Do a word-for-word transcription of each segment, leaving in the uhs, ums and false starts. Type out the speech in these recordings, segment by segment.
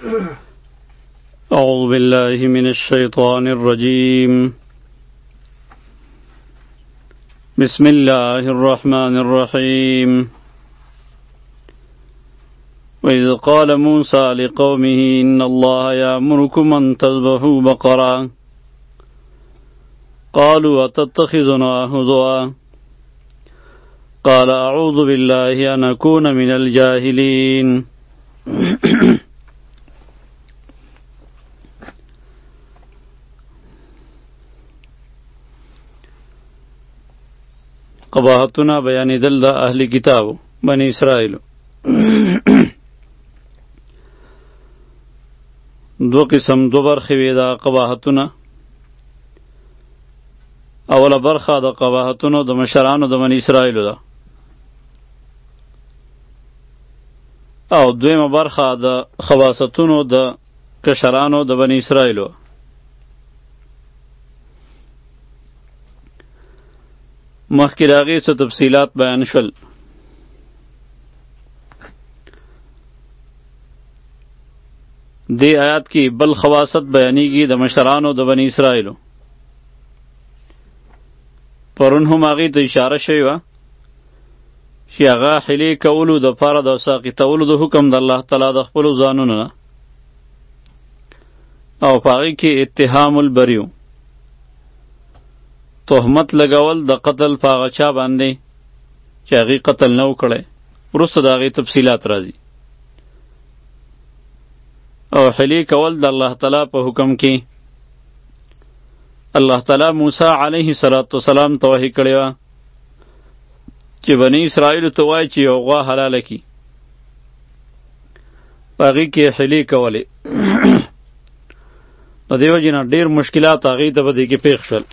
أعوذ بالله من الشيطان الرجيم بسم الله الرحمن الرحيم وإذ قال موسى لقومه إن الله يأمركم أن تذبحوا بقرة قالوا أتتخذنا هزوا قال أعوذ بالله أن أكون من الجاهلين قباحتنا بیانیدل د اهل کتابو بنی اسرائیلو دو قسم دو برخې وې د قباحتونه. اوله برخه د قباحتونو د مشرانو د بنی اسرائیلو ده، او دویمه برخه د خباثتونو د کشرانو د بنی اسرائیلو. مخکې د هغې څه تفصیلات بیان شول. دې آیات کې بل خواست بیانیږي د مشرانو د بنی اسرائیلو. پرون هم هغې ته اشاره شوې وه چې هغه حیلې کولو دپاره د ساقطولو د حکم د الله تعالی د خپلو ځانونو نه، او په هغې کې اتهام البریو، تهمت لګول د قتل په هغه چا باندې چې هغې قتل نه و کړی. وروسته د هغې تفصیلات راځي. او حیلې کول د الله تعالی په حکم کې الله تعالی موسی علیه السلام ته وحی کړې وه چې بني اسرائیلو ته وایي چې یو غوا حلاله کړي. په هغې کې حیلې کولې. د دې وجې نه ډېر مشکلات هغې ته په دې کې پېښ شول.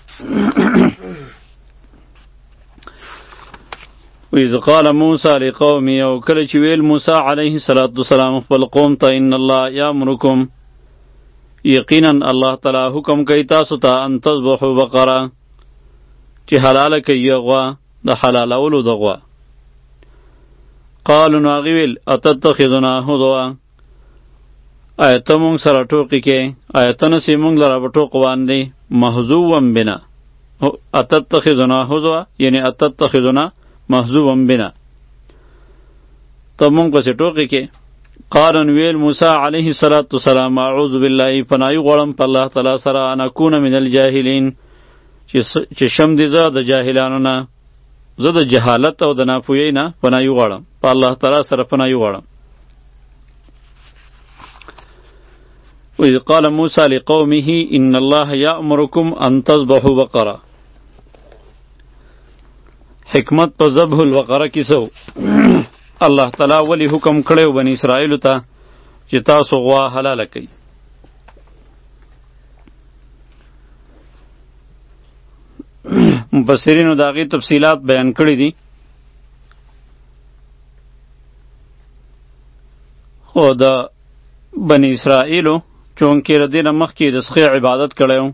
وإذ قال موسی لقومه، او کله چې ویل موسی علیه السلام خپل قوم ته ان الله یامرکم، یقینا الله تعالی حکم کوي تاسو ته ان تذبحوا بقره، چې حلاله کوي یو غوا، د حلالولو د غوا. قالو نو هغې ویل اتتخذنا هزوا، آیا ته مونږ سره ټوقې کې، آیا ته نسې مونږ لره په ټوق باندې محظووا بنا. اتتخذنا هزوا یعنی اتتخذنا محظووا بنا، ته مونږ پسې ټوقې کې. قال ویل موسی علیه السلام اعوذ بالله، پناهي غواړم په الله تعالی سره، ان اکون من الجاهلین، چې شم دې زه د جاهلانو نه، زه د جهالت او د ناپوهۍ نه پناهي غواړم، په الله تعالی سره پناهي غواړم. وإذ قال موسى لقومه إن الله يأمركم أن تذبحوا بقرة. حکمت په ذبح البقره کې سو الله تعالی ولی حکم کړی بنی اسرائیلو ته چې تاسو غوا حلاله کړئ. مفسرینو د هغې تفصیلات بیان کړي دي، خو د بنی اسرائیلو چونکې د دې نه مخکې د سخی عبادت کړی و،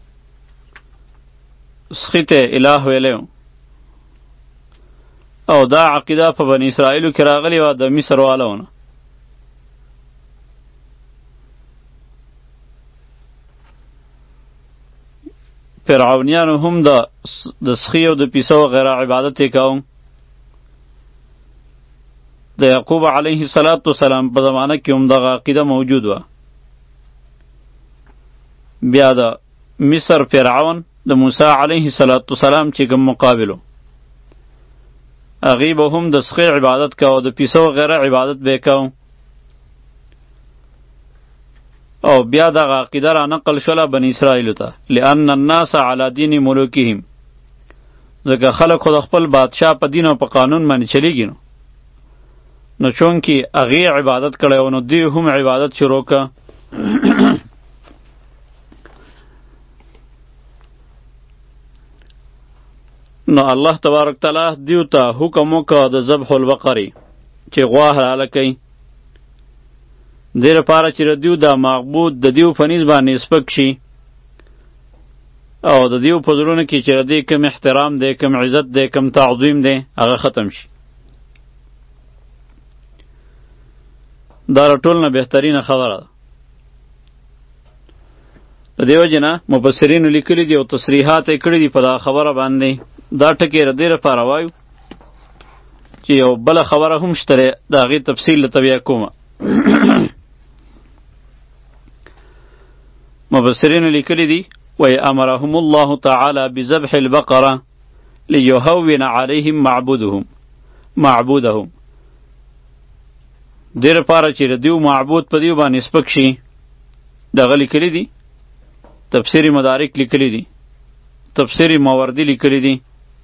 سخي ته اله ویلی و، او دا عقیده په بنی اسرائیلو کې راغلی وه د مصر والو نه. فرعونیانو هم د سخي او د پیسو وغیره عبادت یې کوم. د یعقوب علیه السلام په زمانه کې هم دغه عقیده موجود وه. بیا د مصر فرعون د موسی علیه السلام چې کوم مقابلو، هغې به هم د سخي عبادت کو او د پیسو وغیره عبادت به یې کو. او بیا دغه عقیده را نقل شوله بني اسرائیلو ته، لأن الناس علی دین ملوکهم، ځکه خلک خو د خپل بادشاه په دین او په قانون باندې چلیږي. نو نو چونکې هغې عبادت کړی و، نو دوی هم عبادت شروع که. نو الله تبارک تعالی دیو ته حکم وکړه د ذبح البقرې، چې غوا حلاله کوي، دې لپاره چې د دیو دا معبود د دیو په نیز باندې سپک شي، او د دیو په زړونو کې چې د دې کم احترام دی، کم عزت دی، کم تعظیم دی، هغه ختم شي. دا ټول نه بهترینه خبره ده. د دې وجې نه مفسرینو لیکلي دي او تصریحات یې کړي دي په دا خبره باندې. دا ټکي د دې لپاره وایو چې یو بله خبره هم شته دی، د هغې تفصیل درته بیا کومه. مفسرینو لیکلي دي وی امرهم الله تعالی بذبح البقره لیهون علیهم معبودهم معبودهم دې لپاره چې د دیو معبود په دیو باندې سپک شي. دغه لیکلي دي، تفسیر مدارک لیکلي دي، تفسیر ماوردی لیکلي دي،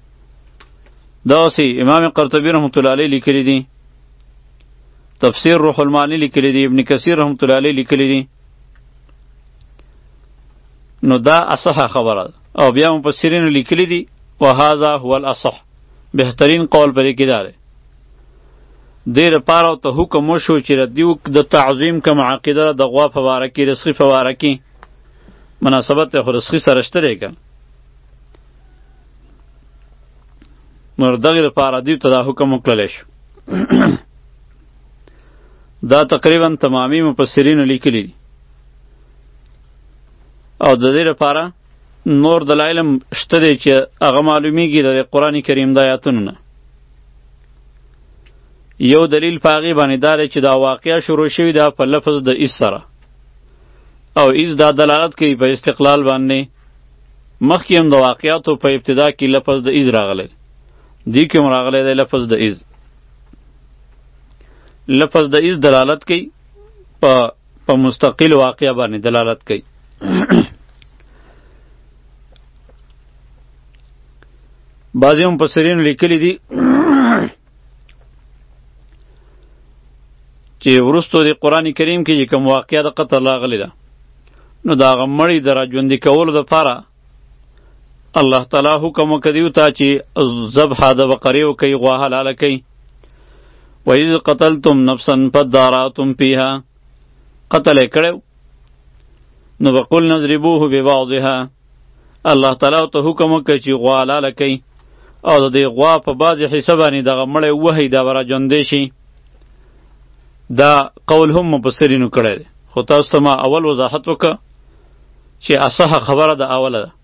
داسې امام قرطبی رحمت الله علیه لیکلي دي، تفسیر روح المانی لیکلي دي، ابن کثیر رحمت الله علیه لیکلي دي. نو دا اصحه خبره ده. او بیا مفسرینو لیکلي دي وهذا هو الاصح، بهترین قول پرې کې دا دی. دې لپاره ته حکم وشو چې د دیو د تعظیم کوم عقیده د غوا په باره کې، رسخي په باره کې مناسبت یې خو رسخي سره شته دی که نو دغې لپاره دیو ته دا حکم وکړلی شو. دا تقریبا تمامي مفسرینو لیکلي دي. او د دې لپاره نور دلایل هم شته دی چې هغه معلومیږي د قرآن کریم د آیاتونو نه. یو دلیل په هغې باندې دا دی چې دا واقعه شروع شوې ده په لفظ د ایز سره، او ایز دا دلالت کوي په استقلال باندې. مخکې هم د واقعاتو په ابتدا کې لفظ د ایز راغلی، دې کې هم راغلی دی لفظ د ایز. لفظ د ایز دلالت کوي په په مستقل واقعه باندې دلالت کوي. بعضی مفسرین لیکلی دي چې وروستو د قرآن کریم کې چې کوم واقعه د قتل راغلی ده، نو د هغه مړي د راژوندي کولو دپاره الله تعالی حکم وکړی ته چې ذبحه د بقرې وکړئ، غوا حلاله کړئ. وإذ قتلتم نفسا فادارأتم فيها، قتل یې کړی نو وقلنا اضربوه ببعضها، الله تعالی ته حکم وکړ چې غوا حلاله کړئ او د دې غوا په بعضې حصه باندې دغه مړی ووهئ، دا به راژوندی شي. دا قول هم مفسرینو کړی دی، خو تاسو ته ما اول وضاحت وکړه چې اصحه خبره د اوله ده.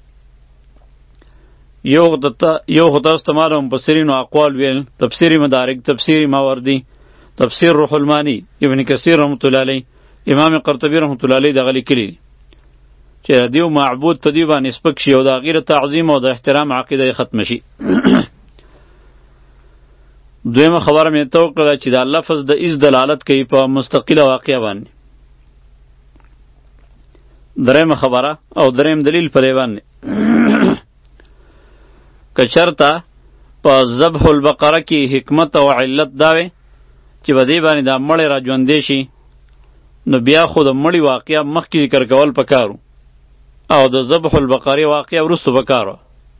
یو یو خو تاسو ته ما د مفسرینو اقوال ویل، تفسیر مدارک، تفسیر ماوردی، تفسیر روح المانی، ابن کثیر رحمت الله علیه، امام قرطبی رحمت الله علیه دغه لیکلي دي چې دیو معبود په دیو باندې سپک شي او د هغې د تعظیم او د احترام عقیده یې ختمه شي. دویمه خبره مې ته وکړله چې دا لفظ د ایز دلالت کوي په مستقله واقعه باندې. دریمه خبره او دریم دلیل په دې باندې که چېرته په ذبح البقره کې حکمت او علت دا وی چې په دې باندې دا مړی راژوندی شي، نو بیا خو د مړي واقعه مخکې ذکر کول پکارو او د ذبح البقرې واقعه وروستو پکارو.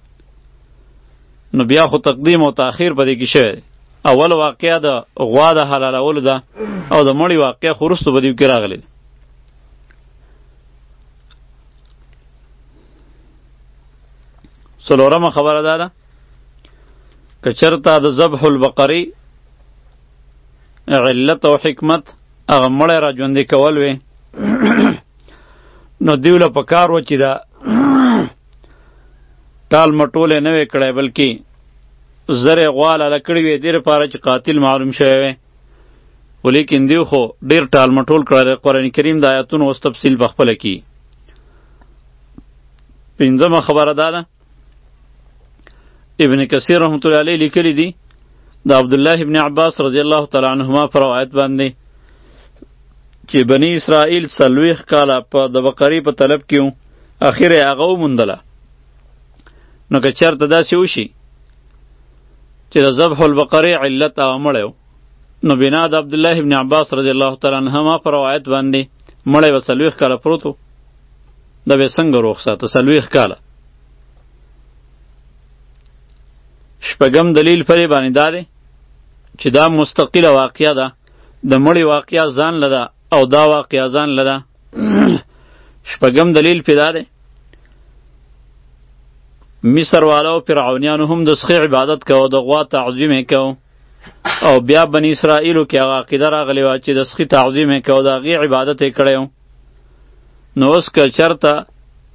نو بیا خو تقدیم او تاخیر په دې کې شوی دی. اول واقعه د غوا د حلالولو ده او د مړي واقعه خو وروستو په دې کې راغلی ده. څلورمه خبره دا ده که چېرته د ذبح البقرې علت او حکمت هغه مړی راژوندی کول وی، نو دیو له پکار و چې دا ټال مټول یې نه وی کړی، بلکې زر یې غوا حلاله کړې وی دې لپاره چې قاتل معلوم شوی وی. ولیکن دیو خو ډېر ټال مټول کړی دی. قرآن کریم د آیاتونو اوس تفصیل پخپله کي. پنځمه خبره دا ده ابن کثیر رحمت الله علیه لیکلی دي د عبدالله ابن عباس رضی الله تعالی عنهما پر روایت باندې چې بنی اسرائیل څلوېښت کاله په د بقرې په طلب کې وو، اخر یې هغه وموندله. نو که چېرته داسې وشي چې د ذبح البقرې علت هغه مړی و، نو بنا د عبدالله ابن عباس رضی الله تعالی عنهما پر روایت باندې مړی به څلوېښت کاله پروت و، دا به یې څنګه روغ ساته څلوېښت کاله. شپږم دلیل پرې باندې دا دی چې دا مستقله واقعه ده، د مړي واقعه ځان لده او دا واقعه ځان لده. شپږم دلیل پې دا دی مصر والو فرعونیانو هم د سخي عبادت کوو، د غوا تعظیم یې کوو، او بیا بني اسرائیلو کې هغه عقیده راغلې وه چې د سخي تعظیم یې کوو، د هغې عبادت یې کړی و. نو اوس که چېرته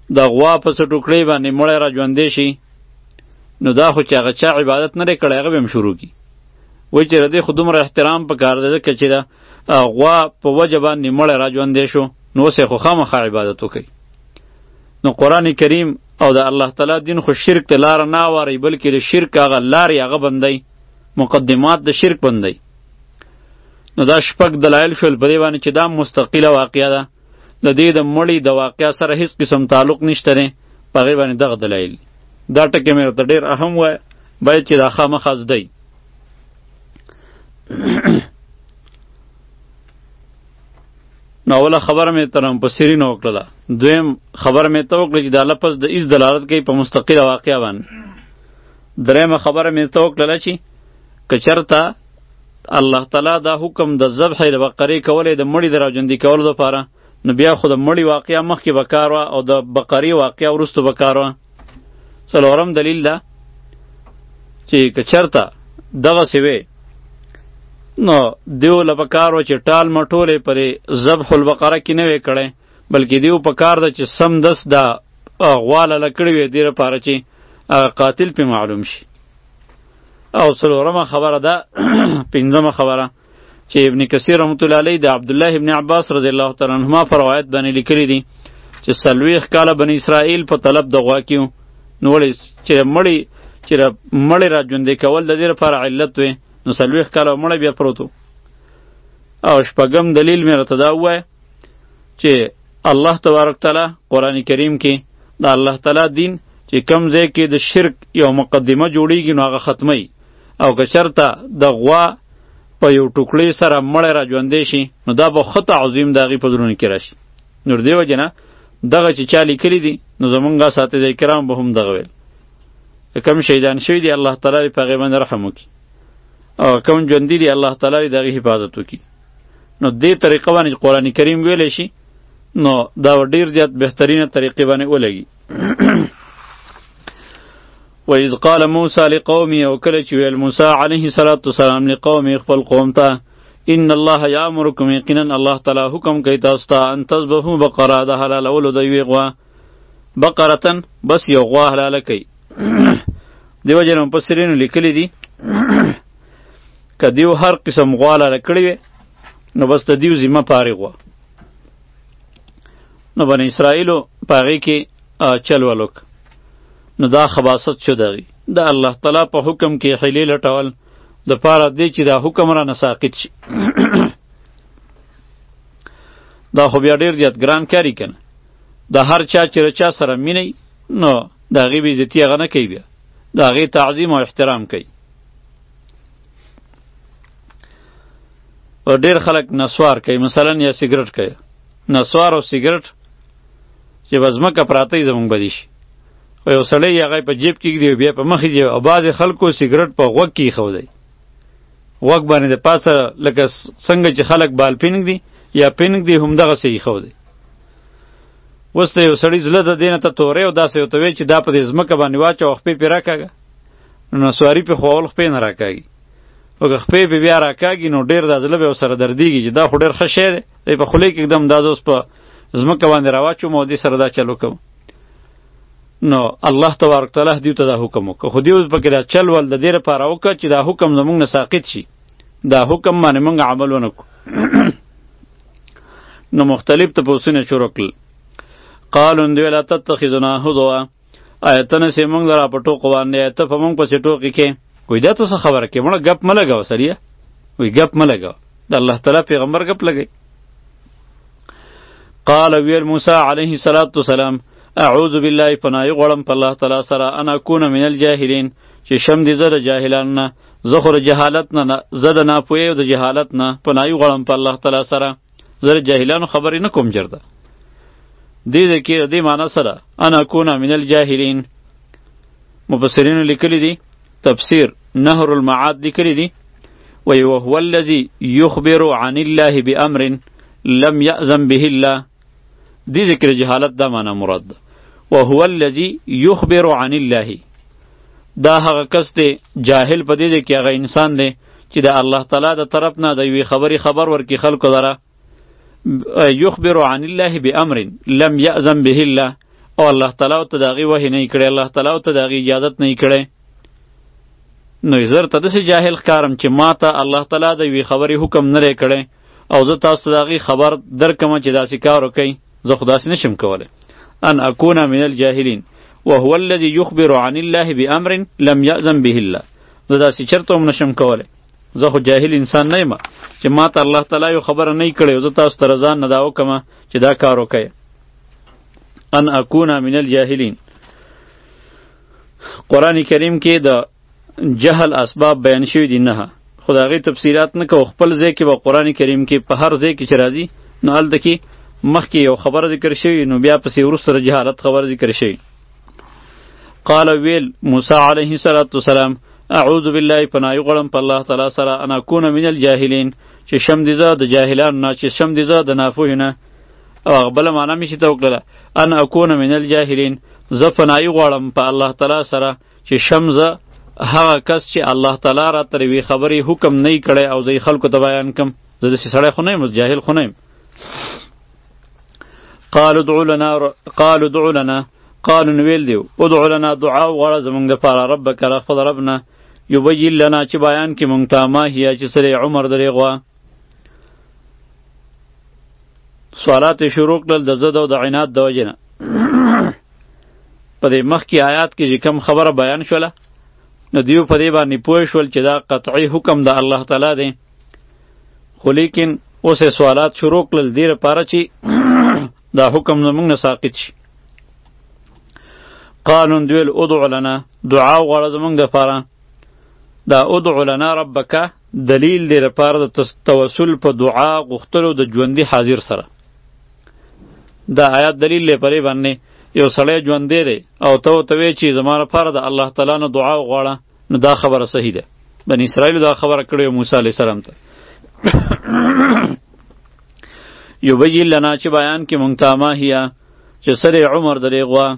د غوا په څه ټوکړې باندې مړی را ژوندی شي، نو دا خو چې هغه چا عبادت نه دی کړی هغه به هم شروع کړي. وایي چې د دې خو دومره احترام پکار دی ځکه چې د غوا په وجه باندې مړی را ژوندی شو، نو اوس یې خو خامخا عبادت وکړي. نو قرآن کریم او د الله تعالی دین خو شرک ته لاره نه اواري، بلکې د شرک هغه لارې هغه بندی، مقدمات د شرک بندی. نو دا شپږ دلایل شول په دې باندې چې دا مستقله واقعه ده، د دې د مړي د واقعه سره هیڅ قسم تعلق نشته دی. په هغې باندې دغه دلایل دا ټکي مې ورته ډېر اهم وایه، باید چې دا خامخا زده وي. نو اوله خبره مې تر مفسرینو وکړله، دویم خبره مې ته وکړه چې دا لفظ د ایز دلالت کوي په مستقله واقعه باندې. دریمه خبره مې ته وکړله چې که چېرته الله تعالی دا حکم د ذبح د بقرې کولی د مړي د راژوندي کولو دپاره، نو بیا خو د مړي واقعه مخکې به کار وه او د بقرې واقعه وروستو به کار وه. څلورم دلیل ده چې که چېرته دغسې وې نو دیو له پکار و چې ټال مټولې پرې ذبح البقره کې نه وې کړی، بلکې دیو پکار ده چې سم دس دا غوا لاله کړې وې دې لپاره چې قاتل پې معلوم شي. او څلورمه خبره ده پنځمه خبره چې ابن کثیر رحمت الله علیه د عبدالله ابن عباس رضی الله تعالی عنهما په روایت باندې لیکلی دي چې څلوېښت کاله بني اسرائیل په طلب د غوا کې وو. نو ولې چې مړی چې مړی را ژوندی کول د دې لپاره علت وې، نو څلوېښت کاله مړی بیا پروت و. او شپږم دلیل مې راته دا ووایه چې الله تبارک تعالی قرآن کریم کې د الله تعالی دین چې کم ځای کې د شرک یو مقدمه جوړیږي نو هغه ختمی، او که چېرته د غوا په یو ټوکړې سره مړی را ژوندی شي نو دا به ښه تعظیم د هغې په زړونو کې راشي. نو د دې وجې نه دغه چې چا لیکلي دي نو زمونږ اساتذه کرام به هم دغه ویل. کم شهیدان شوي دي الله تعالی دې په هغې باندې رحم وکړي، او کم ژوندي دي الله تعالی دې د هغې حفاظت وکړي. نو دې طریقه باندې قرآن کریم ویلی شي نو دا ډېر زیات بهترینه طریقې باندې ولګي. وَإِذْ قَالَ مُوسَى لِقَوْمِهِ او کله چې ویل موسی علیه الصلاة والسلام لقومه خپل قوم ته ان الله یامرکم یقینا الله تعالی حکم کوي تاسو ته ان تذبحوا بقره د حلالولو د یوې غوا، بقرتن بس یو غوا حلاله کوي. دیو جن مفسرینو لیکلی دي که دیو هر قسم غوا حلاله کړې وي نو بس د دیو ذمه فارغ وه. نو بني اسرائیلو په هغې کې چل ولوک، نو دا خباست شو دغی دا الله تعالی په حکم کې حیلې لټول د پاره دی چې دا حکم را نساقط شي. دا خو بیا ډېر زیات ګران کاری کنه، دا هر چا چې چا سره مینی نو د هغې بې عزتي هغه نه کوي، بیا د هغې تعظیم او احترام کوي. او ډېر خلک نسوار کوي، مثلا یا سیګرټ کوي، نسوار او سیګرټ چې به ځمکه پراته وي زمونږ بدي شي، خو یو سړی هغه په جیب کې ږدي بیا په مخ یې، او بعضې خلکو سیګرټ په غوږ کې ایښودی، غوږ باندې د پاسه لکه څنګه چې خلک بال پینږدي یا پینږدي همدغسې ایښودی. اوس ته یو سړي زړه د دې نه ته تورې او داسې ورته وایي چې دا په دې ځمکه باندې واچوه او خپې پې راکاږه، نو نسواري پې خوول خپې نه راکاږي، او که خپې پې بیا راکاږي نو ډېر دا زړه به ورسره دردېږي چې دا خو ډېر ښه شی دی، دی په خولې کې ږدم دا زه اوس په ځمکه باندې راواچوم او دې سره دا چل وکړم. نو الله تبارک تعالی دیو ته دا حکم وکړه، خو دیو پکې دا چل ول د دې لپاره وکړه چې دا حکم زمونږ نه ساقط شي، دا حکم باندې مونږ عمل ونه کړو. نو مختلف تپوسونه شروع کړل. قالو دوی لا تتخذنا هزوا، آیتونه سې مونږ لره په ټوکو باندې ایته په مونږ پسې ټوکې کې. وایي دا ته څه خبره کې مړه ګپ مه لګوه سړیه، وایي ګپ مه لګوه، د الله تعالی پیغمبر ګپ لګوي. قال ویل موسی علیه الصلاة والسلام اعوذ بالله پناهی غواړم په الله تعالی سره ان اکون من الجاهلین چې شم دې زه د جاهلانو نه، زه خو د جهالت نه زه د ناپوهۍ او د جهالت نه پناهی غواړم په الله تعالی سره، زه د جاهلانو خبرې نه کوم جرده. دې ځای کې دې معنی سره ان اکون من الجاهلین مفسرینو لیکلی دي، تفسیر نهر المعاد لیکلی دي، وی وهو الذي یخبر عن الله بامر لم یأذن به الله. دی ذکر جهالت دا معنی مراد ده. وهو الذي یخبر عن الله، دا هغه کس دی جاهل په دې دی کې هغه انسان دی چې د الله تعالی د طرف نه د یوې خبرې خبر ورکړي خلکو لره. یخبر عن الله بامر لم یأذن به الله، او الله تعالی ته داغي وحی نه کړي، الله تعالی ته داغي اجازت نه کړي، نو زر ته داسې جاهل ښکارم چې ما ته الله تعالی د یوې خبرې حکم نه دی کړی او زه تاسو ته داغي خبر درکمه چې داسې کار وکئ، زه خو داسې نشم کولی. ان اکون من الجاهلین وهو الذي يخبر عن الله بامر لم يأذن به الله. زه داسې چرته هم نشم کولی، زه خو جاهل انسان نه یم چې ما ته الله تعالی یو خبره نه کړې او زه تاسو ته رضا نه دا وکمه چې دا کار وکئ. ان اکون من الجاهلین. قرآن کریم کې د جهل اسباب بیان شوي دي نه، خو د هغې تفصیلات نه کوو. خپل ځای کې به قرآن کریم کې په هر ځای کې چې راځي نو هلته کې مخکې یو خبره ذکر شوي نو بیا پسې وروسته د جهالت خبره ذکر شوي. قال ویل موسی علیه السلام اعوذ بالله پناه غواړم په الله تعالی سره ان اکون من الجاهلین چې شم دي زه د جاهلانو نه، چې شم دي زه د ناپوهو نه. او هغه بله معنا مې چې ته وکړله ان اکون من الجاهلین، زه پناهي غواړم په الله تعالی سره چې شم زه هغه کس چې الله تعالی راته د یوې خبرې حکم نه یې کړی او زه یې خلکو ته بیان کړم. زه داسې سړی خو نه یم، جاهل خو نه یم. قالوا ادعو لنا قالوا ادعو لنا قالوا نویل دیو ادعو لنا دعا وغواړه زمونږ دپاره ربک خپل ربنا یبین لنا چې بیان کړي مونږ ته ما هیه چې سره عمر د هغې غوا. سوالات یې شروع کړل د ضد او د عناد د وجې نه. په دې مخکې آیات کې چې کوم خبره بیان شوله نو دیو په دې باندې پوه شول چې دا قطعي حکم د الله تعالی دی، خو لیکن اوس یې سوالات شروع کړل دې لپاره چې دا حکم زموږ نه ساقط شي. قالوا دویل ادعو لنا دعا وغواړه زموږ دپاره. دا ادعو لنا ربک دلیل دی لپاره د توسل په دعا غوښتلو د ژوندي حاضر سره. دا آیات دلیل دی پرې باندې یو سړی ژوندی دی او ته ورته وایې چې زما لپاره د الله تعالی نه دعا وغواړه، نو دا خبره صحیح ده. بني اسرائیلو دا خبره کړې وه موسی علیه السلام ته. یبین لنا چې بیان کې مونږ ته ما هیه چې سر عمر د دې غوا.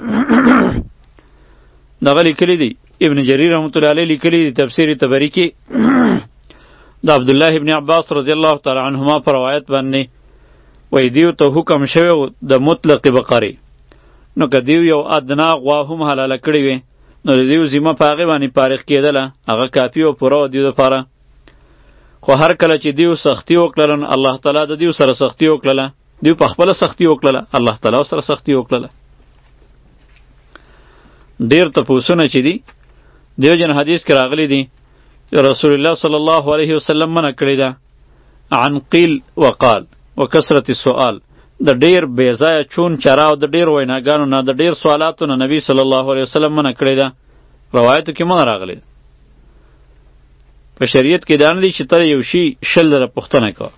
دغه لیکلی دی ابن جریر رحمت الله علیه لیکلی دی تفسیر طبری کې د عبدالله ابن عباس رضی الله تعالی عنهما پر روایت باندې وای دیو ته حکم شوی د مطلق بقرې، نو که دیو یو ادنا غوا هم حلاله کړې وي نو د دیو ذمه په هغې باندې فارغ کېدله، هغه کافي او پوره وه دیو دپاره. خو هر کله چې دیو سختی وکړله نو الله تعالی د دیو سره سختی وکړله، دیو په خپله سختی وکړله، الله تعالی سره سختی وکړله. ډېر تپوسونه چې دي دیو جن حدیث کې راغلی دي چې رسول الله صلی الله علیه وسلم منع کړې ده عن قیل وقال وکثرت السؤال، د ډېر بې ځایه چون چرا او د ډېر ویناګانو نه د ډېر سوالاتو نه نبی صلی الله علیه وسلم منع کړې ده. روایتو کې منع راغلی ده. په شریعت کې دا نه دي چې ته یو شي شل ځله پوښتنه کوه.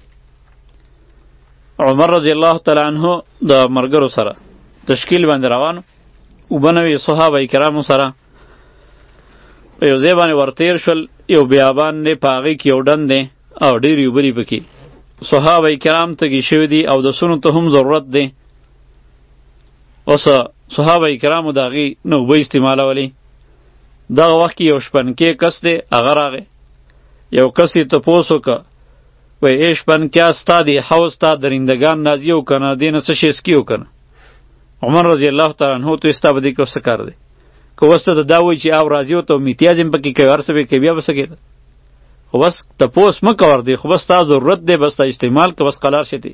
عمر رضی الله تعالی عنه د ملګرو سره تشکیل باندې روانو اوبه نه وي صحابه کرامو سره په یو ځای باندې ورتیر شول، یو بیابان دی په هغې کې یو ډنډ دی او ډېرې اوبه دي پکې. صحابه کرام تږي شوي دي او د سونو ته هم ضرورت دی. اوس صحابه کرامو د هغې نه اوبه استعمالولې. دغه وخت کې یو شپنکې کس دی هغه راغی، یو کس یې تپوس وکړه وایي ای شپنکیا ستا دی حوض ته درندګان راځي او که نه دې نه څه شی څکي او که نه. عمر رضی الله تعالی عنه ته ستا به دې کې څه کار دی؟ که اوس ته دا وایي چې آب راځي او ته میتیاز هم پکې کوي هر څه به کوي بیا به څه کېده؟ خو بس تپوس مه کوه دی، خو بس ستا ضرورت دی بس تا استعمال که بس قلار شي.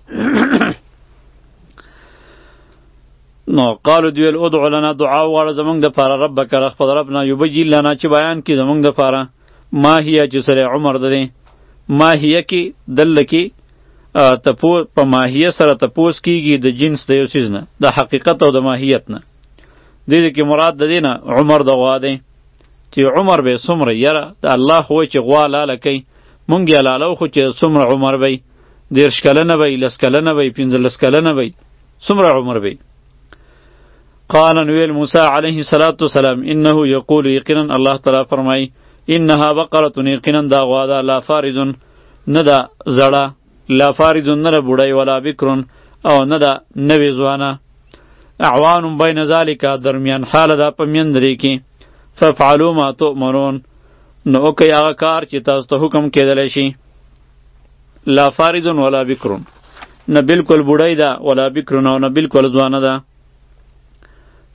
نو قالو دویل ادعو لنا دعا وغواړه زمونږ دپاره ربک خپل ربنا یبین لنا چې بیان کړي زمونږ دپاره ما هیه چې سره عمر د دی. ما هیه کې دله کې په ماهیه سره تپوس کیږي د جنس د یو څیز نه، د حقیقت او د ماهیت نه. دې کې مراد د دې نه عمر د غوا دی چې عمر به څومره یاره د الله خو چې غوا لاله کوي مونږ یې لالو خو چې څومره عمر به دېرش کلنه به لس کلنه به پنځلس کلنه به څومره عمر به. قال نویل موسی علیه السلام انه یقول یقینا الله تعالی فرمایي انها بقره یقینا دا غوا ده لا فارضن نه ده زړه، لا فارضن نه ده بوډۍ ولا بکرون او نه ده نوې ځوانه، اعوان بین ذالک درمیان حال ده په میندرې کې. ففعلوا ما تؤمرون نو وکئ هغه کار چې تاسو ته حکم کېدلی شي. لا فارضن ولا بکرون، نه بالکل بوډۍ ده ولا بکرون او نه بالکل ځوانه ده.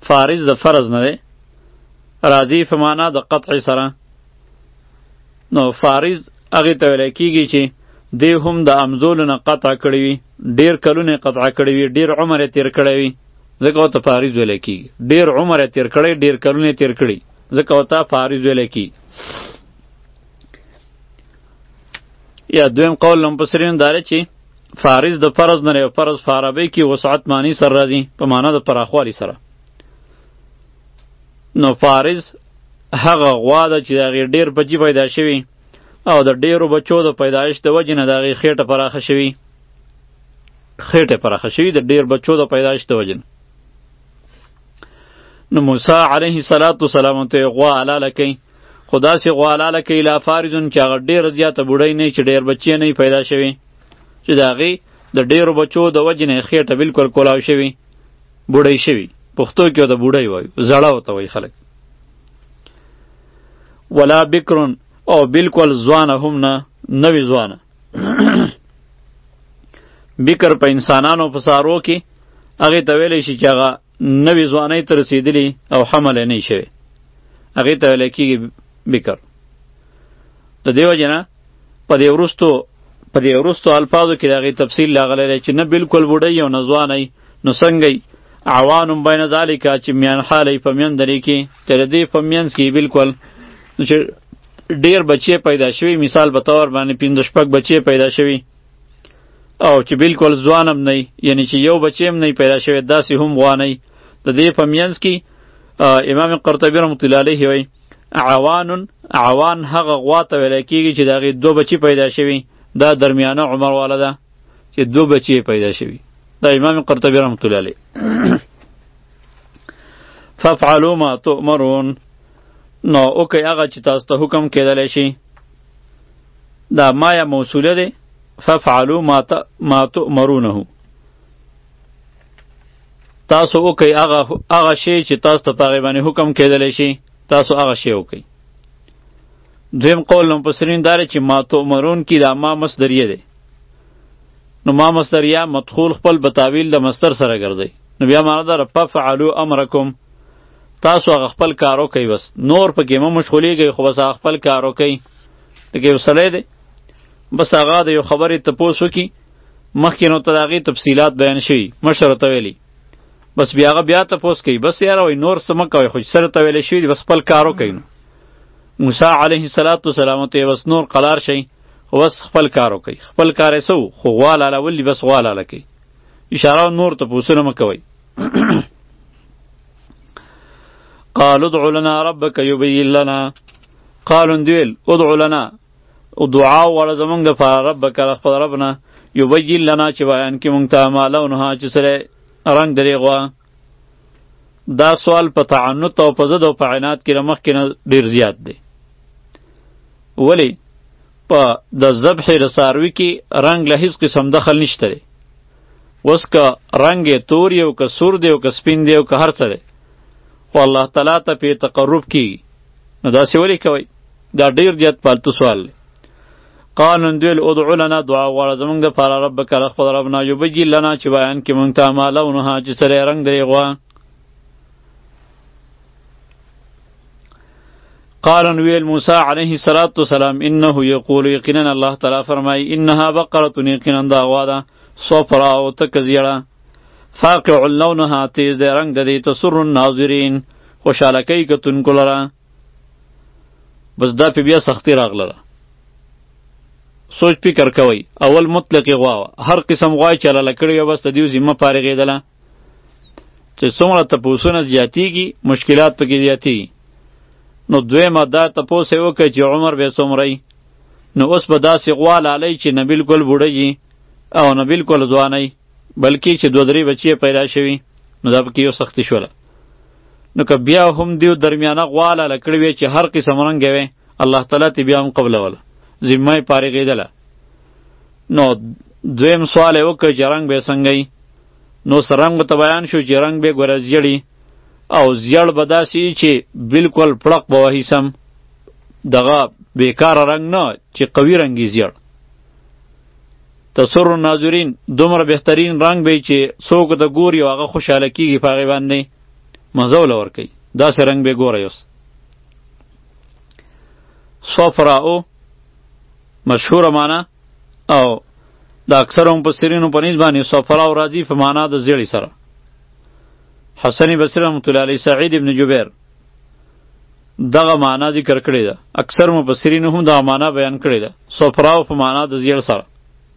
فارض د فرض نه دی، راځي په معنا د قطع سره. نو فارض هغې ته ویلی کېږي چې دی هم د امزولو نه قطع کړی وي، ډېر کلونه یې قطع کړی وي، ډېر عمر یې تېر کړی وي، ځکه ورته فارض ویلی کېږي. ډېر عمر یې تېر کړی، ډېر کلونه یې تېر کړي، ځکه ورته فارض ویلی کېږي. یا دویم قول مفسرینو دا دی چې فارض د فرض نه دی، فرض په عربۍ کې وسعت معنی سره راځي، په معنا د پراخوالي سره. نو فارض هغه غوا ده چې د هغې ډېر بچي پیدا شوي او د ډېرو بچو د پیدایش د وجې نه د هغې خېټه پراخه شوي، خېټه پراخه شوي د ډېر بچو د پیدایش د وجې نه. نو موسی علیه السلام ته یې غوا حلاله کوي، خو داسې غوا حلاله کوي لا فارضون چې هغه ډېره زیاته بوډۍ نه وي، چې ډېر بچي نه وي پیدا شوي، چې د هغې د ډېرو بچو د وجې نه یې خېټه بلکل کولاو شوي، بوډۍ شوي. پښتو کې ورته بوډۍ وایي، زړه ورته وایي خلک. ولا بکرون او بلکل ځوانه هم نه، نوې ځوانه. بکر په انسانانو په څاروو کې هغې ته ویلی شي چې هغه نوې ځوانۍ ته رسېدلي او حمل یې نه وي شوی، هغې ته ویلی کېږي بکر. د دې وجې نه په دې وروستو په دې وروستو الفاظو کې د هغې تفصیل راغلی دی چې نه بلکل بوډۍ او نه ځوانۍ، نو څنګه عوانم بین ذالکه چې میان حالی په میان درې کې، چې د دې په منځ کې بلکل چې ډېر بچې پیدا شوي، مثال په طور باندې پنځه شپږ بچې پیدا شوي، او چې بلکل ځوان هم نه، یعنی چې یو بچې هم نه پیدا شوی، داسې هم غوا نه. د دې په منځ کې امام قرطبي رحمة الله علیه وایي عوانون، عوان هغه غوا ته ویلی کېږي چې د هغې دوه بچې پیدا شوي، دا درمیانه عمر والا ده چې دوه بچې پیدا شوي. دا امام قرطبي رحمة الله علیه. فافعلوا ما تؤمرون، نو اوکئ هغه چې تاسو ته حکم کېدلی شي. دا ما یا موصوله دی، فافعلوا ما ما تؤمرونه، تاسو اوکئ هغه هغه شی چې تاسو ته په هغې باندې حکم کېدلی شي، تاسو هغه شی وکئ. دویم قول مفسرین دا دی چې ما تؤمرون کې دا ما مصدریه دی، نو ما مصدریه مدخول خپل په تعویل د مصدر سره ګرځئ، نو بیا معنا ده ففعلوا امرکم، تاسو هغه خپل کار وکئ، بس نور پکې مه مشغولیږئ، خو بس هغه خپل کار وکئ. لکه یو سړی دی بس هغه د یو خبرې تپوس وکړي، مخکې نو ته د هغې تفصیلات بیان شوي، مشر ورته ویلي، بس بیا هغه بیا تپوس کوي، بس یاره وایي نور څه مه کوئ، خو چې سر ته ویلی شوي دي بس خپل کار وکئ. نو موسی علیه السلام ته یې بس نور قلار شئ، خو بس خپل کار وکئ، خپل کار یې څه و، خو غوا لالول دي، بس غوا لاله کوي، اشاره نور تپوسونه مه کوئ. قالوا ادع لنا ربك يبين لنا، قالوا دویل ادعو لنا، دعا وړه زمونږ دپاره ربک خپل ربنا، یبین لنا چې بیان کړي مونږ ته ما لونها چې سره رنګ د دې غوا. دا سوال په تعنت او په ضد او په عناد کې له مخکې نه ډېر زیات دی. ولې په د ذبح د څاروي کې رنګ له هېڅ قسم دخل نشته دی. اوس که رنګ یې تور دی او که سور دی او که سپین دی او که هر څه دی، خو الله تعالی ته پې تقرب کېږي، نو داسې ولې کوئ؟ دا ډېر زیات پالتو سوال دی. قالوا دویل ادعو لنا، دعا غواړه زمونږ دپاره ربک خپل ربنا، یبین لنا چې بیان کړي مونږ ته ما لونها چې سره یې رنګ د دې غوا. قال ویل موسی علیه السلام انه یقول، یقینا الله تعالی فرمای انها بقره، یقینا دا غوا ده صفرا او تک زیړه، فاقع لونها تیز دی رنگ د دې، تسر الناظرین خوشحاله کوي کتونکو لره. بس دا پې بیا سختی راغله، سوچ فکر کوئ. اول مطلقې غوا وه، هر قسم غوای چې حلاله کړې وه بس د دې ذمه فارغېدله، چې څومره تپوسونه زیاتېږي مشکلات پکې زیاتېږي. نو دویمه دا تپوس یې وکړه چې عمر به یې څومره وي، نو اوس به داسې غوا لالئ چې نه بلکل بوډۍ وي او نه بلکل ځوانۍ، بلکې چې دوه درې بچې پیدا شوي، نو دا پکې یو سختي شوله. نو که بیا هم دیو درمیانه غوا لاله کړې وې چې هر قسم رنګ وې، الله تعالی ته بیا هم قبلوله، ذمه یې فارغېدله. نو دویم سوال یې وکړ چې رنګ به یې څنګه وي، نو څه رنګ ورته بیان شو چې رنګ به یې ګوره زیړي، او زیړ به داسې وي چې بلکل پړق به وهي، سم دغه بیکاره رنګ نه چې قوي رنګ یې زیړ. تسر الناظرین، دومره بهترین رنګ به چې څوک ته ګوري او هغه خوشحاله کېږي په هغې باندې، مزه ول ورکوي داسې رنګ به ګورئ اوس صفراء مشهوره معنا او د اکثر مفسرینو په نسبت باندې صفراء راځي په معنا د زیړی سره حسن بصری رحمت الله علیه سعید ابن جبیر دغه معنا ذکر کړی ده اکثر مفسرین هم دا معنا بیان کړی ده صفراء په معنا د زیړ سره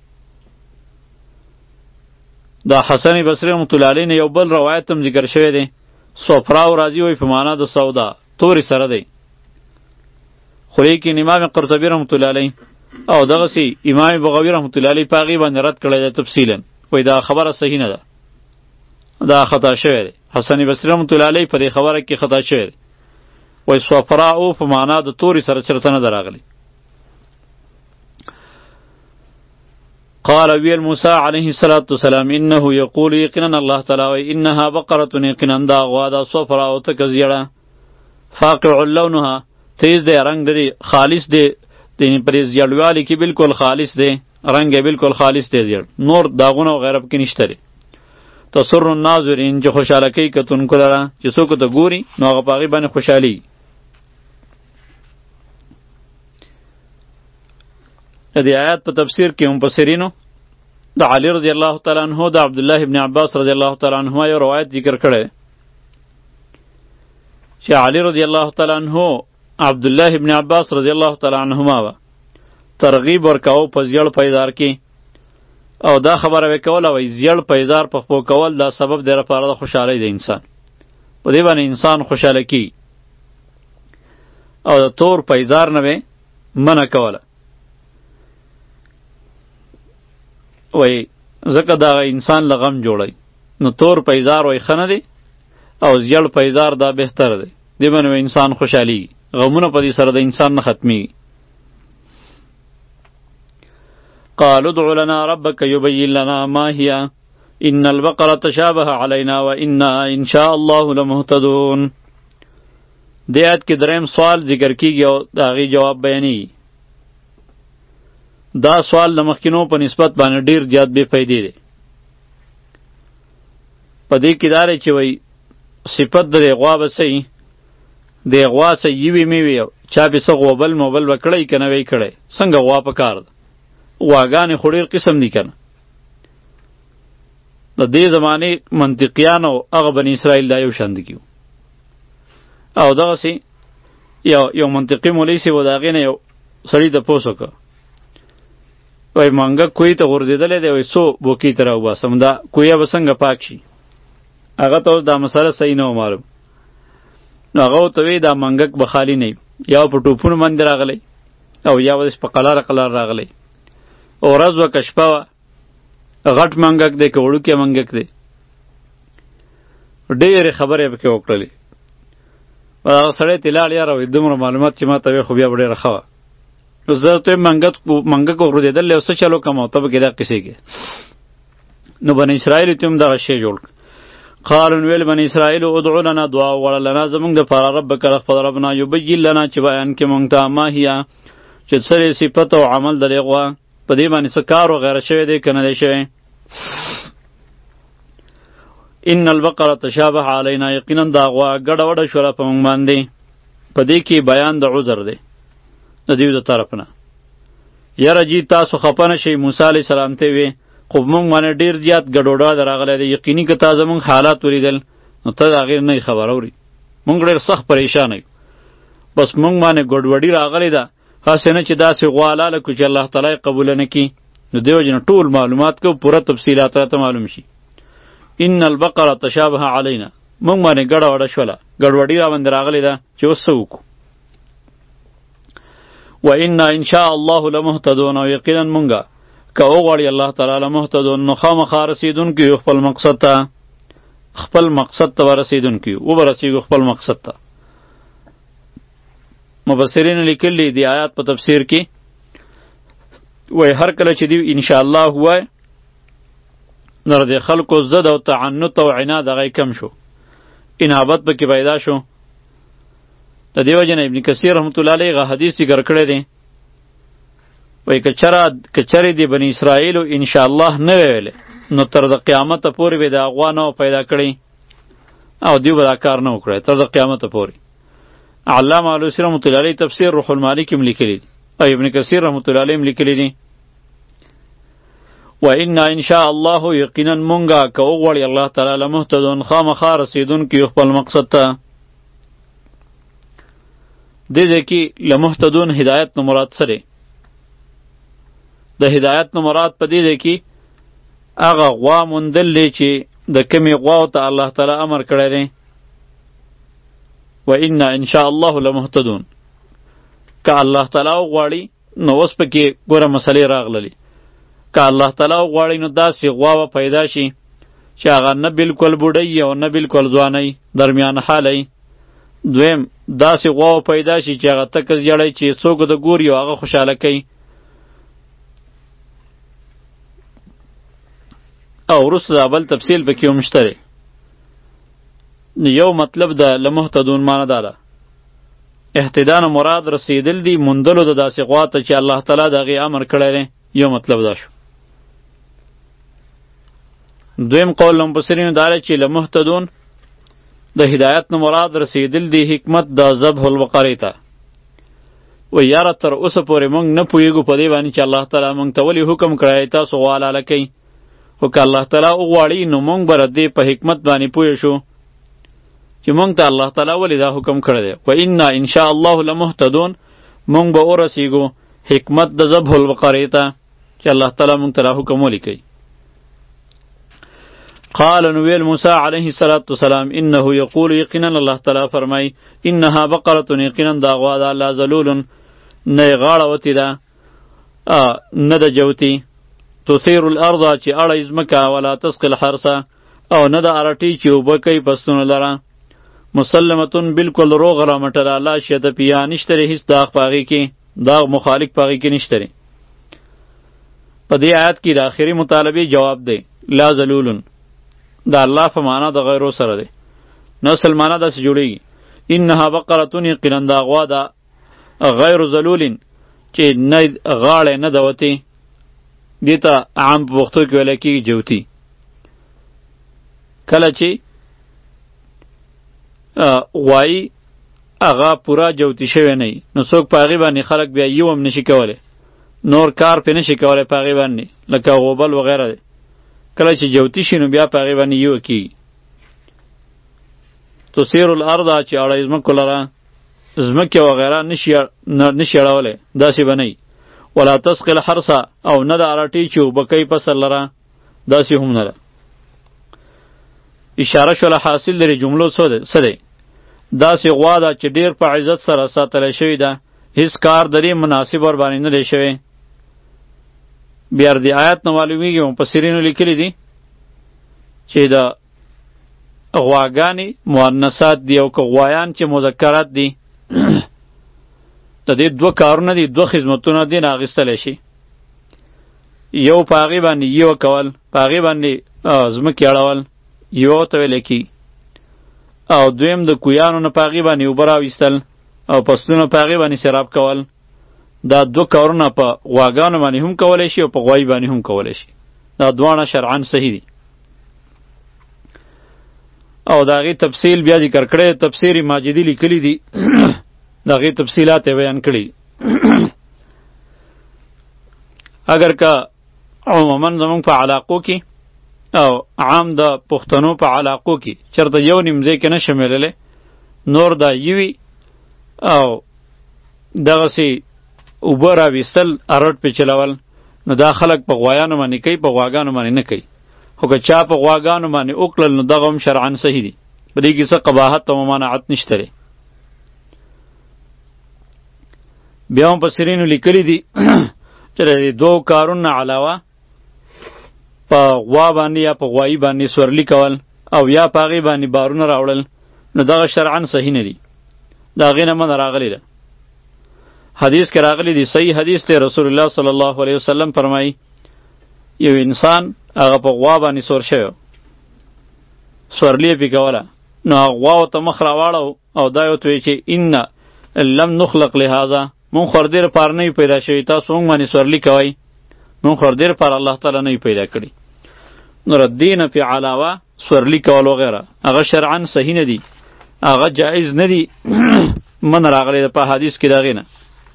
دا حسن بصری رحمت الله علیه یو بل روایت هم ذکر شوی دی صفراء راځي وای په معنا د سودا توري سره دی خو لیکن امام قرطبی رحمت الله علیه او دغه سی امام بغوی رحمت الله علیه پاغي باندې رد کړی دی تفصیلا وای دا خبره صحیح نه ده دا خطا شوی دی حسن بصری رحمت الله علیه په دې خبره کې خطا شوی دی وای صفراء په معنا د توري سره چرته نه دراغلی قال ویل موسی علیه السلام انه یقول یقینا الله تعالی وی انها بقره یقینا دا غوا دا صفراء او تک زیړه فاقع لونها تیز دی رنگ دی خالص دی دین پر زیړوالی کې بالکل خالص دی رنگ بالکل خالص دی زیړ نور داغونه او غیره کې نشته دی تسر الناظرین چې خوشاله کوي کتونکو لره چې څوک ته ګوري نو هغه په هغې باندې خوشحالي د دې آیات په تفسیر کې مفسرینو د علی رضی الله تعالی عنہ د عبدالله ابن عباس رضی الله تعالی عنهما یو روایت ذکر کړی چې علی رضی الله تعالی عنہ عبدالله ابن عباس رضی الله تعالی عنهما ترغیب ورکاو په زیړ پیدار کې او دا خبره وکوله وای زیړ پیدار په خپو کول دا سبب دی لپاره د خوشحالۍ د انسان په دې باندې انسان خوشحاله کی او د تور پیدار نه به منع کوله وای ځکه دا انسان لغم جوړی نو تور پیدار وای خنه دی او زیړ پیدار دا بهتر دی دې باندې انسان خوشحالي غمونه په دې سره د انسان نه ختمي قالوا ادع لنا ربك يبين لنا ما هي إن البقرة تشابه علينا وإنا إن شاء الله لمهتدون دې آیت کې دریم سوال ذکر کیږي او د هغې جواب بیانېږي دا سوال د مخکینو په نسبت باندې ډیر زیات بې فایدې دی په دې کې دا دی چې وایي صفت د دې غوا به صحیح د غوا څه یوې میوې چا به څه غوبل موبل به کړی که نه وی کړی څنګه غوا په کار ده غواګانې خو ډېر قسم دي که نه د دې زمانې منطقیان او هغه بني اسرائیل دا یو شان دي کیو او دغسې یو یو منطقي مولوي صاحب و د هغې نه یو سړي تپوس وکړه وایي منګک کوهي ته غورځېدلی دی وایي څو بوکي ته راوباسم دا کویه به څنګه پاک شي هغه ته اوس دا مسله صحیح نه و معلوم نو هغه ورته وایي دا منګک به خالي نه یا په ټوپونو باندې راغلی او یا به په قلاره قلار راغلی او ورځ وکه شپه وه غټ منګک دی که وړوکی منګک دی ډېرې خبرې یې پکې وکړلې هغه سړی ته لاړ یاره وایي دومره معلومات چې ما ته وایې خو بیا به ډېره ښه وه نو زه ته منګک منګک غورځېدلی او څه چلو کوم او ته پکې دا قصې کې نو بني اسرائیلو ته هم دغه شی جوړ قالون ویل بني اسرائیلو ادعو لنا دعا وغواړه لنا زمونږ دپاره ربک د خپل ربنا یبین لنا چې بیان کړي مونږ ته ما هیه چې څه صفت او عمل د دې غوا په دې باندې څه کار وغیره شوی دی که نه دی شوی ان البقره تشابه علینا یقینا دا غوا ګډه وډه شوله په موږ باندې په دې کې بیان د عذر دی د دیو د طرف نه یاره جی تاسو خفه نه شئ موسی علیه السلام ته وی خو موږ باندې ډېر زیات ګډوډا راغلی دی یقیني که تا زموږ حالات ولیدل نو ته د هغې نه خبر اوري موږ ډېر سخت پریشانه یو بس موږ باندې ګډوډي راغلی ده هسې نه چې داسې غوا حلاله کړو چې الله تعالی یې قبوله نه کړي نو دې وجې نه ټول معلومات کو پوره تفصیلات راته معلوم شي ان البقره تشابه علینا موږ باندې ګډه وډه شوله ګډوډي را باندې راغلی ده چې اوس څه وکړو و انا ان شاء الله لمهتدون او یقینا مونږه که وغواړي الله تعالی لمهتدون نو خامخا رسېدونکي یو خپل مقصد ته خپل مقصد ته به رسېدونکي یو وبرسېږو خپل مقصد ته مفسرین لیکلی دی آیات په تفسیر کې وای هر کله چې دی ان شاء الله وای نور د خلکو زد او تعنت او عناد هغه کم شو انابت پکې پیدا شو د دیو جن ابن کثیر رحمت الله علیه حدیث ذکر کړی دی وای کچرا کچری دی بنی اسرائیل ان شاء الله نه ویل نو تر د قیامت پورې به د اغوا نو پیدا کړی او دیو به دا کار نه وکړی تر د قیامته پورې. علامه علوسی رحمت الله علیه تفسیر روح المانی کې هم لیکلی دي او ابن کثیر رحمت الله علیه هم لیکلی دي و انا ان شاء الله یقینا مونږه که وغواړي الله تعالی لمهتدون خامخا رسیدونکي خپل مقصد ته. دې ځای کې لمهتدون هدایت نه مراد څه دی؟ د هدایت نه مراد په دې ځای کې هغه غوا موندل دی چې د کمې غواو ته الله تعالی امر کړی دی. و انا ان شاء الله لمهتدون که الله تعالی وغواړي نو اوس پکې ګوره مسلې راغللې. که الله تعالی وغواړي نو داسې غوا به پیدا شي چې هغه نه بلکل بوډۍ او نه بلکل ځوانۍ درمیان حالی. دویم داسې غوا پیدا شي چې هغه تکه زیړی چې څوک د ګوري او هغه خوشحاله کوي. او وروسته د بل تفصیل پکې هم شته دی. یو مطلب د لمهتدون معنی دا ده اهتدان مراد رسیدل دی موندلو د داسې غوا ته چې الله تعالی د هغې امر کړی دی. یو مطلب دا شو. دویم قول مفسرینو دا دی چې لمهتدون د هدایت نه مراد رسیدل دی حکمت د ذبح البقرې ته. و یاره تر اوسه پورې موږ نه پوهېږو په دې باندې چې الله تعالی موږ ته ولې حکم کړی تاسو غوا حلاله کوئ. خو که الله تعالی وغواړي نو موږ به د دې په حکمت باندې پوه شو چې موږ ته الله تعالی ولې دا حکم کړی دی. و انا ان شاء الله لمهتدون موږ به ورسیږو حکمت د ذبح البقرې ته چې الله تعالی موږ ته دا حکم ولیکي. قال نو ویل موسی علیه السلام انه یقول یقینا الله تعالی فرمای انها بقره یقینا دا غوا ده لا ذلول نه غاړه وتی ده نه د جوتی تثیر الارض چې اړه ځمکه ولا تسقي الحرث او نه د ارټی چې اوبه کوي پستونه لره مسلمتون بالکل روغ را مټره لا شیت پیا نشتره هیڅ داغ پاغي کې داغ مخالف پاغي کې نشتره. په دې آیت کې د آخري مطالبه جواب دی لا ذلولن دا الله په معنا د غیرو سره دی. نو سلمانه داسې جوړیږي انها بقرتون یقینا دا غوا ده غیر ذلولن چې نه غاړه نه دوتی دې ته عام په پښتو کې ویل کېږي جوتی. کله چې غوایي هغه پورا جوتی شوی نه نو څوک په هغې باندې خلک بیا یو هم نشي کولی نور کار پې نشي کولی په هغې باندې لکه غوبل وغیره دی. کله چې جوتی شي نو بیا په هغې باندې یو کېږي. تسیر الارض چې اړه ځمکو لره ځمکې وغیره نشي اړولی داسې به نه ولا تسقي الحرث او نه د ارټۍ چې اوبه کوي فصل لره داسې هم نه ده. اشاره شوله حاصل لري جملو څه دی داسې غوا ده چې ډیر په عزت سره ساتلی شوې ده هیڅ کار د دې مناسب ور باندې نه دی شوی. بیا د آیات نه معلومیږي مفسرینو لیکلي دي چې د غواګانې مؤنثات دي او که غوایان چې مذکرات دي د دې دوه کارونه دي دوه خدمتونه دي نه اخیستلی شي. یو په هغې باندې یو کول په هغې باندې ځمکې اړول یو ته ویلی کي او دویم د کویانو نه په هغې باندې اوبه راویستل او فصلونه په هغې باندې سیراب کول. دا دو کارونه په غواګانو باندې هم کولی شي او په غوایي باندې هم کولی شي. دا دواړه شرعاً صحیح دي. او د هغې تفصیل بیا ذکر کړی تفسیر ماجدي لیکلی دي د هغې تفصیلات یې بیان کړي. اگر که عموماً زمونږ په علاقو کې او عام د پښتنو په علاقو کې چېرته یو نیم ځای کې نه شمیرلی نور دا یوي او دغسې اوبه راویستل ارټ پې چلول نو دا خلک په غوایانو باندې کوي په غواګانو باندې نه کوي. خو که چا په غواګانو باندې وکړل نو دغه هم شرعاً صحیح دي په دې کې څه قباحت او ممانعت نشته دی. بیا هم مفسرینو لیکلي دي چې د دوو کارونو علاوه په غوا باندې یا په غوایي باندې سورلي کول او یا په هغې باندې بارونه راوړل نو دغه شرعاً صحیح نه دي د هغې نه منع راغلی ده. حدیث کې راغلی دی صحیح حدیث دی رسول الله صلی الله علیه وسلم فرمایي یو انسان هغه په غوا باندې سور شوی سورلی یې پې کوله نو هغه غوا ورته مخ راواړو او دا یې ورته وایي چې ان لم نخلق لهذا مونږ خو د دې لپاره نه یو پیدا شوي تاسو مونږ باندې سورلي کوئ مونږ خو د دې لپاره الله تعالی نه یو پیدا کړي. نو د دې نه پې علاوه سورلی کول وغیره هغه شرعاً صحیح نه دي، هغه جایز نه دي. من راغلی ده په حدیث کې دغې نه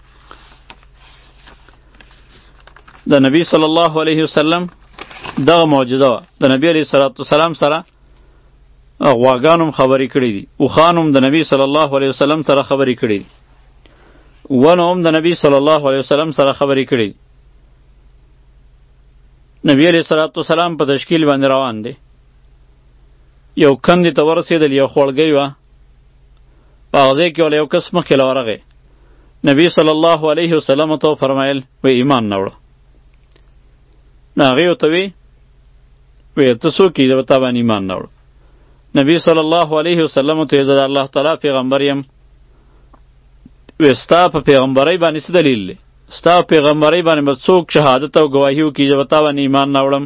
د نبی صلی الله علیه وسلم دغه معجزه وه. د نبی علیه صلات وسلام سره غواګانو هم خبرې کړي دي، اوښانو هم د نبی صلی الله علیه وسلم سره خبرې کړي دي، ونو هم د نبی صلی الله علیه وسلم سره خبرې کړي دي. نبی علیه صلات وسلام په تشکیل باندې روان دی. یو کندې ته ورسېدل، یو خوړګۍ وه، په هغه ځای کې وله یو کس مخکې له ورغی. نبی صلی الله علیه وسلم ته وفرمایل وی ایمان نه وړه. نو هغې ورته وی وی ته څوک یې؟ زه به تا باندې ایمان نه وړم. نبی صلی الله علیه وسلم ته وی زه د الله تعالی پیغمبر یم. وی ستا په پیغمبرۍ باندې څه دلیل دی؟ ستا په پیغمبرۍ باندې به څوک شهادت او ګواهي وکړي زه به تا باندې ایمان نه وړم؟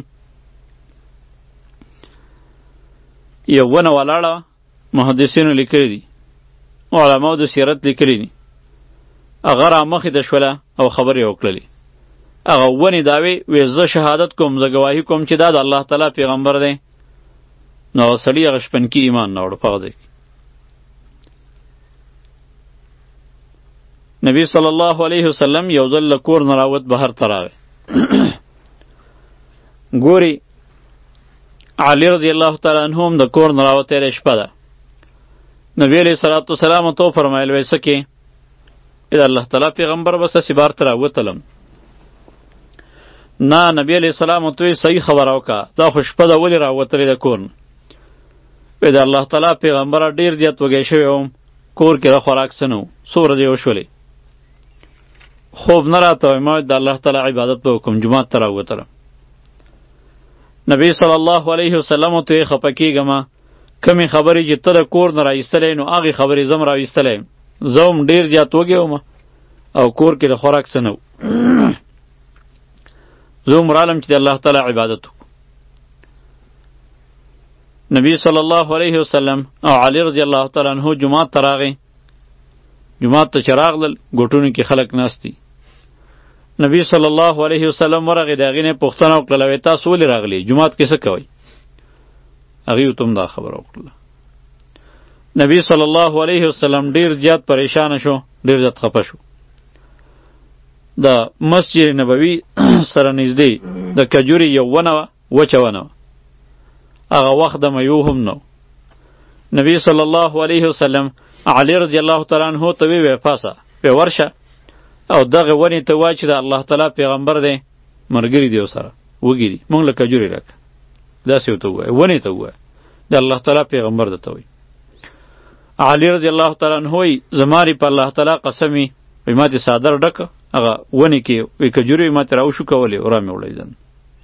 یو ونه ولاړه، محدثینو لیکلي دي، علماو د سیرت لیکلي دي، هغه رامخې ته شوله او خبرې یې وکړلې. هغه ونې داوې وی زه شهادت کوم، زه ګواهي کوم چې دا د الله تعالی پیغمبر دی. نو هغه سړي هغه شپنکي ایمان نه وړه په هغه ځای کې. نبی صلی الله علیه وسلم یو ځل له کور نه راوت بهر ته راغی. ګوري علی رضی الله تعالی عنه هم د کور نه راوتی دی، شپه ده. نبی علیه صلات وسلام ته وفرمایل وی څه کې؟ د الله تعالی پیغمبر بس هسې بار ته راوتلم. نه، نبی علیه السلام ته وی صحیح خبره وکړه، دا خو شپه ده ولې راوتلی د کور نه؟ وی د الله تعالی پیغمبره ډېر زیات وږی شوی وم، کور کې د خوراک څه نه و، څو ورځې وشولې، خوب نه راته وی، ما د الله تعالی عبادت به وکړم، جومات ته راوتلم. نبی صلی الله علیه وسلم ته وی خفه کېږمه، کمې خبرې چې ته د کور نه راایستلی نو هغې خبرې زه هم راایستلی یم. زه هم ډېر زیات وږی وم او کور کې د خوراک څه نه و، زه هم رالم چې د الله تعالی عبادت وکړو. نبی صلی الله علیه وسلم او علی رضی الله تعالی عنه جماعت ته راغی. جماعت ته چې راغلل ګوټونو کې خلک ناست دي. نبی صلی الله علیه وسلم ورغی، د هغې نه یې پوښتنه وکړله وی تاسو ولې راغلي؟ جماعت کې څه کوئ؟ هغې ورته هم دا خبره وکړله. نبی صلی الله علیه وسلم ډېر زیات پریشانه شو، ډېر زیات خفه شو. د مسجد نبوي سره نږدې د کجوري یو ونه وه، وچه ونه وه، هغه وخت د میوه هم نه. نبی صلی الله علیه وسلم علی رضی الله تعالی عنه ته وی وی پاسه وی ورشه او دغه ونې ته وایه چې د الله تعالی پیغمبر دی، ملګري دی ورسره، وږي دي، موږ له کجوري راکړه. داسې ورته ووایه، ونې ته ووایه د الله تعالی پیغمبر درته وایي. علی رضی الله تعالی عنه وایي زما په الله تعالی قسم وي، وایي ما دې څادر ډکه هغه ونې کې وایي کجوري ما ترې راوشو کولې او رامې وړی ځان.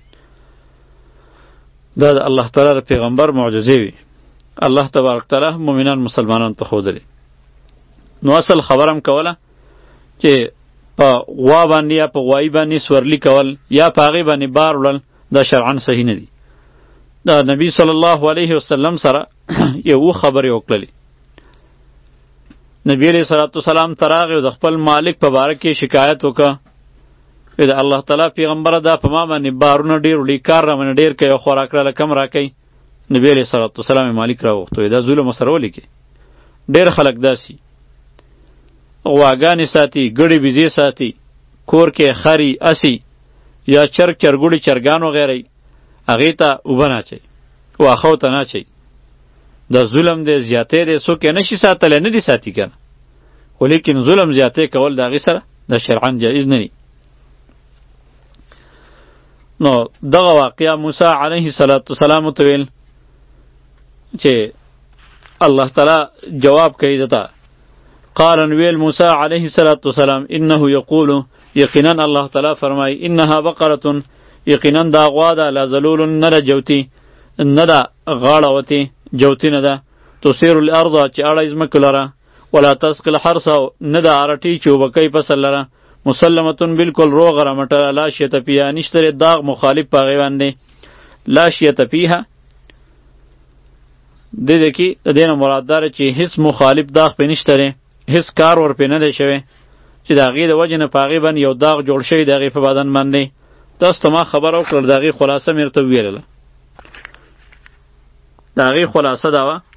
دا د الله تعالی د پیغمبر معجزې وي، الله تبارک تعالی مؤمنان مسلمانانو ته ښودلې. نو اصل خبره هم کوله چې په غوا باندې یا په غوایي باندې سورلي کول یا په هغې باندې بار وړل دا شرعاً صحیح نه دي. دا نبی صلی الله علیه وسلم سره یو خبرې وکړلې. نبی علیه صلات وسلام ته راغی او د خپل مالک په باره کې شکایت وکړه، د الله تعالی پیغمبره دا په ما باندې بارونه ډېر وړي، کار را باندې ډېر کوي او خوراک راله کم راکوي. نبی علیه صلات وسلام یې مالک راوغوښته، دا ظلم ورسره ولې کوې؟ ډېر خلک داسي غواګانې ساتي، ګړې بیزې ساتي، کور کې خري اسي یا چرګ چرګوړي چرګان وغیره هغې ته اوبه نه اچوي، واښو ته نه اچوي. دا ظلم دی، زیاتی دی. څوک یې نشي ساتلی، نه دي ساتي که نه، خو لیکن ظلم زیاتی کول د هغې سره د شرعاً جایز نه دي. نو دغه واقعه موسی علیه السلام ته ویل چې الله تعالی جواب کوي دته. قال ویل موسی علیه السلام انه یقول، یقینا الله تعالی فرمای انها بقره، یقینا دا غوا ده، لا ذلول، نه ده جوتی، نه ده غاړه وتی، جوتی نه ده، تثیر الارض چې اړه ځمکه لره، ولا تسقي الحرث، نه ده ارټی چې اوبه کوي فصل لره، مسلمتون بالکل روغ رمټه، لا شیته فیها، نشته داغ مخالف په هغې باندې، لا شیته فیها. دې دې کې د دې نه مراد دا چې هیڅ مخالف داغ پې نشته دی، هیڅ کار ور پې نه دی شوی چې د هغې د وجې نه په هغې باندې یو داغ جوړ شوی د هغې په بدن باندې. تاسو ته ما خبره وکړل، د هغې خلاصه مې درته وویلله. د هغې خلاصه دا وه